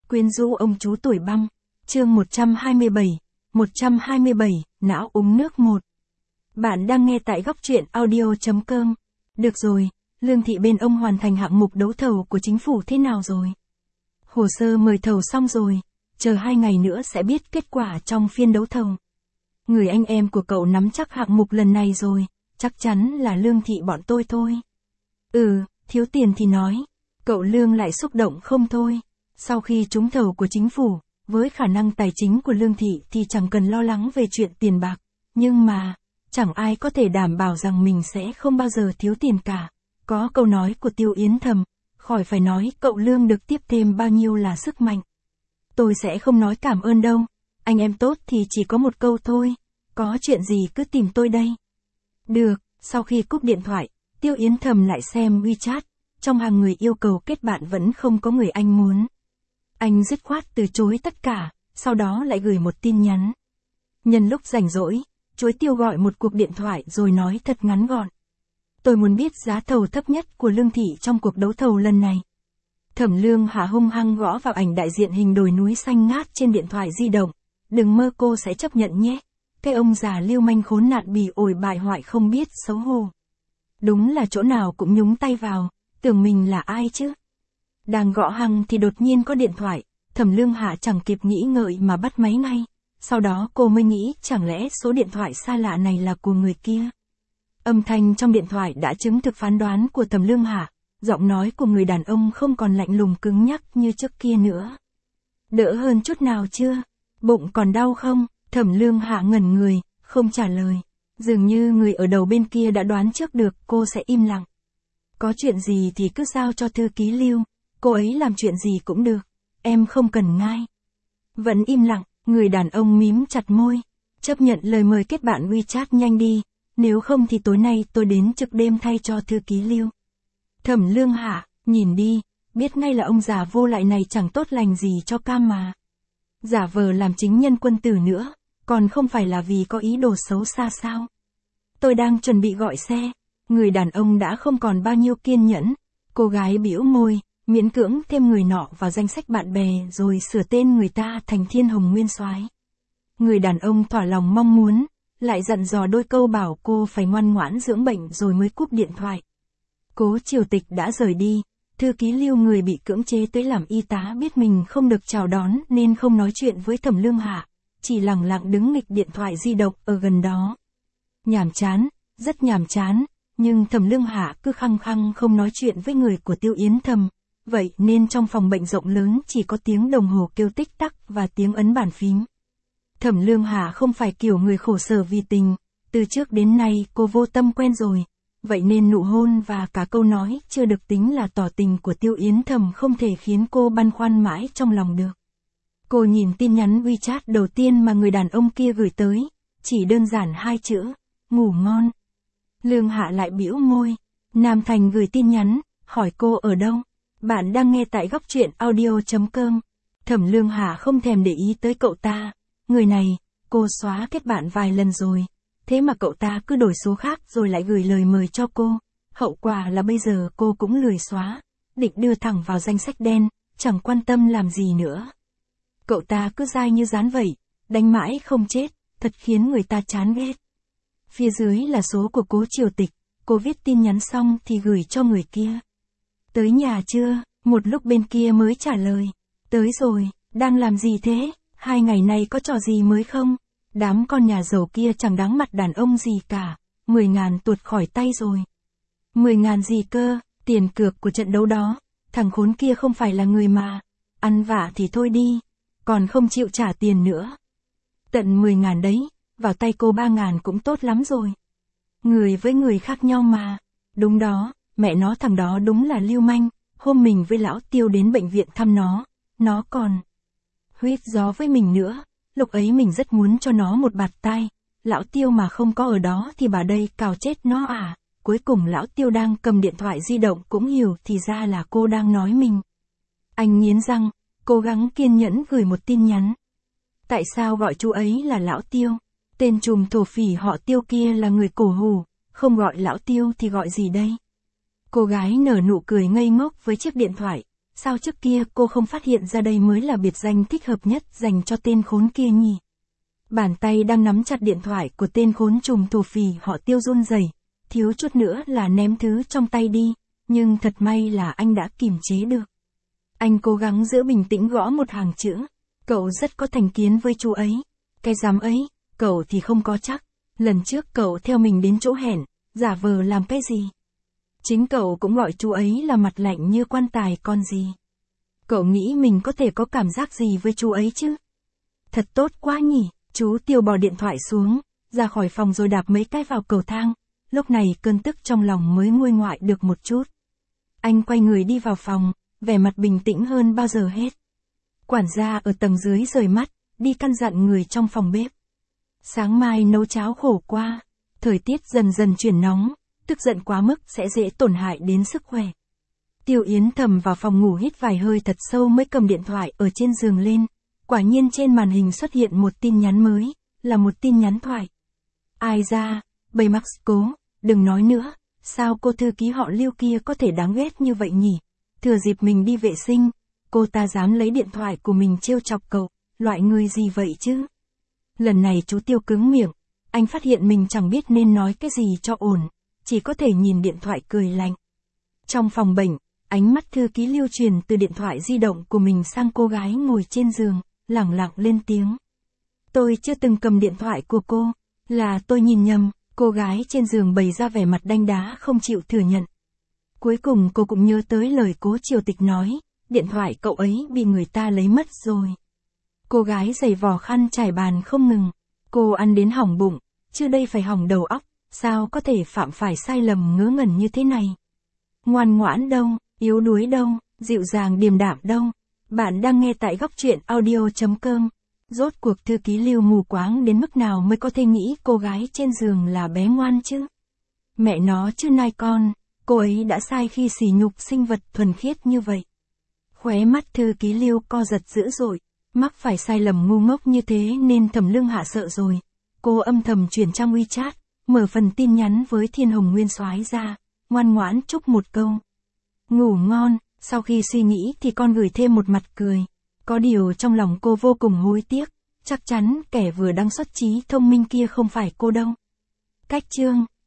Quyến rũ ông chú tuổi băng. Chương 127, não uống nước 1. Bạn đang nghe tại góc truyện audio.com. Được rồi, Lương Thị bên ông hoàn thành hạng mục đấu thầu của chính phủ thế nào rồi? Hồ sơ mời thầu xong rồi, chờ 2 ngày nữa sẽ biết kết quả trong phiên đấu thầu. Người anh em của cậu nắm chắc hạng mục lần này rồi, chắc chắn là Lương Thị bọn tôi thôi. Thiếu tiền thì nói. Cậu Lương lại xúc động không thôi. Sau khi trúng thầu của chính phủ, với khả năng tài chính của Lương Thị thì chẳng cần lo lắng về chuyện tiền bạc. Nhưng mà, chẳng ai có thể đảm bảo rằng mình sẽ không bao giờ thiếu tiền cả. Có câu nói của Tiêu Yến Thầm, khỏi phải nói cậu Lương được tiếp thêm bao nhiêu là sức mạnh. Tôi sẽ không nói cảm ơn đâu, anh em tốt thì chỉ có một câu thôi, có chuyện gì cứ tìm tôi đây. Được, sau khi cúp điện thoại, Tiêu Yến Thầm lại xem WeChat, trong hàng người yêu cầu kết bạn vẫn không có người anh muốn. Anh dứt khoát từ chối tất cả, sau đó lại gửi một tin nhắn. Nhân lúc rảnh rỗi, chuối Tiêu gọi một cuộc điện thoại rồi nói thật ngắn gọn. Tôi muốn biết giá thầu thấp nhất của Lương Thị trong cuộc đấu thầu lần này. Thẩm Lương Hạ hung hăng gõ vào ảnh đại diện hình đồi núi xanh ngát trên điện thoại di động. Đừng mơ cô sẽ chấp nhận nhé. Cái ông già lưu manh khốn nạn bỉ ổi bại hoại không biết xấu hổ. Đúng là chỗ nào cũng nhúng tay vào, tưởng mình là ai chứ. Đang gõ hăng thì đột nhiên có điện thoại, Thẩm Lương Hạ chẳng kịp nghĩ ngợi mà bắt máy ngay. Sau đó cô mới nghĩ chẳng lẽ số điện thoại xa lạ này là của người kia. Âm thanh trong điện thoại đã chứng thực phán đoán của Thẩm Lương Hạ, giọng nói của người đàn ông không còn lạnh lùng cứng nhắc như trước kia nữa. Đỡ hơn chút nào chưa? Bụng còn đau không? Thẩm Lương Hạ ngẩn người, không trả lời. Dường như người ở đầu bên kia đã đoán trước được cô sẽ im lặng. Có chuyện gì thì cứ giao cho thư ký Lưu, cô ấy làm chuyện gì cũng được, em không cần ngai. Vẫn im lặng, người đàn ông mím chặt môi. Chấp nhận lời mời kết bạn WeChat nhanh đi, nếu không thì tối nay tôi đến trực đêm thay cho thư ký Lưu. Thẩm Lương Hạ, nhìn đi, biết ngay là ông già vô lại này chẳng tốt lành gì cho cam mà. Giả vờ làm chính nhân quân tử nữa, còn không phải là vì có ý đồ xấu xa sao? Tôi đang chuẩn bị gọi xe. Người đàn ông đã không còn bao nhiêu kiên nhẫn. Cô gái bĩu môi, miễn cưỡng thêm người nọ vào danh sách bạn bè rồi sửa tên người ta thành Thiên Hồng Nguyên Soái. Người đàn ông thỏa lòng mong muốn, lại dặn dò đôi câu bảo cô phải ngoan ngoãn dưỡng bệnh rồi mới cúp điện thoại. Cố Triều Tịch đã rời đi, thư ký Lưu người bị cưỡng chế tới làm y tá biết mình không được chào đón nên không nói chuyện với Thẩm Lương Hạ, chỉ lẳng lặng đứng nghịch điện thoại di động ở gần đó. Nhàm chán, rất nhàm chán, nhưng Thẩm Lương Hạ cứ khăng khăng không nói chuyện với người của Tiêu Yến Thầm, vậy nên trong phòng bệnh rộng lớn chỉ có tiếng đồng hồ kêu tích tắc và tiếng ấn bàn phím. Thẩm Lương Hạ không phải kiểu người khổ sở vì tình, từ trước đến nay cô vô tâm quen rồi, vậy nên nụ hôn và cả câu nói chưa được tính là tỏ tình của Tiêu Yến Thầm không thể khiến cô băn khoăn mãi trong lòng được. Cô nhìn tin nhắn WeChat đầu tiên mà người đàn ông kia gửi tới, chỉ đơn giản 2 chữ, ngủ ngon. Lương Hạ lại bĩu môi. Nam Thành gửi tin nhắn, hỏi cô ở đâu. Bạn đang nghe tại góc truyện audio.com. Thẩm Lương Hạ không thèm để ý tới cậu ta. Người này, cô xóa kết bạn vài lần rồi. Thế mà cậu ta cứ đổi số khác rồi lại gửi lời mời cho cô. Hậu quả là bây giờ cô cũng lười xóa. Định đưa thẳng vào danh sách đen, chẳng quan tâm làm gì nữa. Cậu ta cứ dai như rán vậy, đánh mãi không chết, thật khiến người ta chán ghét. Phía dưới là số của Cố Triều Tịch, cô viết tin nhắn xong thì gửi cho người kia. Tới nhà chưa? Một lúc bên kia mới trả lời. Tới rồi, đang làm gì thế? 2 ngày nay có trò gì mới không? Đám con nhà giàu kia chẳng đáng mặt đàn ông gì cả, 10.000 tuột khỏi tay rồi. 10.000 gì cơ, tiền cược của trận đấu đó, thằng khốn kia không phải là người mà. Ăn vạ thì thôi đi, còn không chịu trả tiền nữa. Tận 10.000 đấy. Vào tay cô 3.000 cũng tốt lắm rồi. Người với người khác nhau mà. Đúng đó, mẹ nó thằng đó đúng là lưu manh. Hôm mình với lão Tiêu đến bệnh viện thăm nó còn huýt gió với mình nữa. Lúc ấy mình rất muốn cho nó một bạt tai. Lão Tiêu mà không có ở đó thì bà đây cào chết nó à. Cuối cùng lão Tiêu đang cầm điện thoại di động cũng hiểu thì ra là cô đang nói mình. Anh nghiến răng, cố gắng kiên nhẫn gửi một tin nhắn. Tại sao gọi chú ấy là lão Tiêu? Tên trùm thổ phỉ họ Tiêu kia là người cổ hủ, không gọi lão Tiêu thì gọi gì đây? Cô gái nở nụ cười ngây ngốc với chiếc điện thoại, Sao trước kia cô không phát hiện ra đây mới là biệt danh thích hợp nhất dành cho tên khốn kia nhỉ? Bàn tay đang nắm chặt điện thoại của tên khốn trùm thổ phỉ họ Tiêu run rẩy, thiếu chút nữa là ném thứ trong tay đi, nhưng thật may là anh đã kìm chế được. Anh cố gắng giữ bình tĩnh gõ một hàng chữ. Cậu rất có thành kiến với chú ấy. Cái dám ấy, cậu thì không có chắc. Lần trước cậu theo mình đến chỗ hẹn, giả vờ làm cái gì? Chính cậu cũng gọi chú ấy là mặt lạnh như quan tài còn gì. Cậu nghĩ mình có thể có cảm giác gì với chú ấy chứ? Thật tốt quá nhỉ, chú Tiêu bỏ điện thoại xuống, ra khỏi phòng rồi đạp mấy cái vào cầu thang. Lúc này cơn tức trong lòng mới nguôi ngoại được một chút. Anh quay người đi vào phòng, vẻ mặt bình tĩnh hơn bao giờ hết. Quản gia ở tầng dưới rời mắt, đi căn dặn người trong phòng bếp. Sáng mai nấu cháo khổ qua, thời tiết dần dần chuyển nóng, tức giận quá mức sẽ dễ tổn hại đến sức khỏe. Tiêu Yến thầm vào phòng ngủ hít vài hơi thật sâu mới cầm điện thoại ở trên giường lên. Quả nhiên trên màn hình xuất hiện một tin nhắn mới, là một tin nhắn thoại. Ai ra, Baymax cố, đừng nói nữa, sao cô thư ký họ Lưu kia có thể đáng ghét như vậy nhỉ? Thừa dịp mình đi vệ sinh, cô ta dám lấy điện thoại của mình trêu chọc cậu, loại người gì vậy chứ? Lần này chú Tiêu cứng miệng, anh phát hiện mình chẳng biết nên nói cái gì cho ổn, chỉ có thể nhìn điện thoại cười lạnh. Trong phòng bệnh, ánh mắt thư ký Lưu truyền từ điện thoại di động của mình sang cô gái ngồi trên giường, lẳng lặng lên tiếng. Tôi chưa từng cầm điện thoại của cô, là tôi nhìn nhầm, cô gái trên giường bày ra vẻ mặt đanh đá không chịu thừa nhận. Cuối cùng cô cũng nhớ tới lời Cố Triều Tịch nói, điện thoại cậu ấy bị người ta lấy mất rồi. Cô gái giày vò khăn trải bàn không ngừng, cô ăn đến hỏng bụng, chứ đây phải hỏng đầu óc, sao có thể phạm phải sai lầm ngớ ngẩn như thế này. Ngoan ngoãn đâu, yếu đuối đâu, dịu dàng điềm đạm đâu. Bạn đang nghe tại góc truyện audio.com. Rốt cuộc thư ký Lưu mù quáng đến mức nào mới có thể nghĩ cô gái trên giường là bé ngoan chứ? Mẹ nó chứ nai con, cô ấy đã sai khi sỉ nhục sinh vật thuần khiết như vậy. Khóe mắt thư ký Lưu co giật dữ dội, mắc phải sai lầm ngu ngốc như thế nên Thẩm Lương Hạ sợ rồi. Cô âm thầm chuyển trang WeChat, mở phần tin nhắn với Thiên Hồng Nguyên Soái ra, ngoan ngoãn chúc một câu. Ngủ ngon, sau khi suy nghĩ thì con gửi thêm một mặt cười. Có điều trong lòng cô vô cùng hối tiếc, chắc chắn kẻ vừa đăng xuất trí thông minh kia không phải cô đâu. Cách chương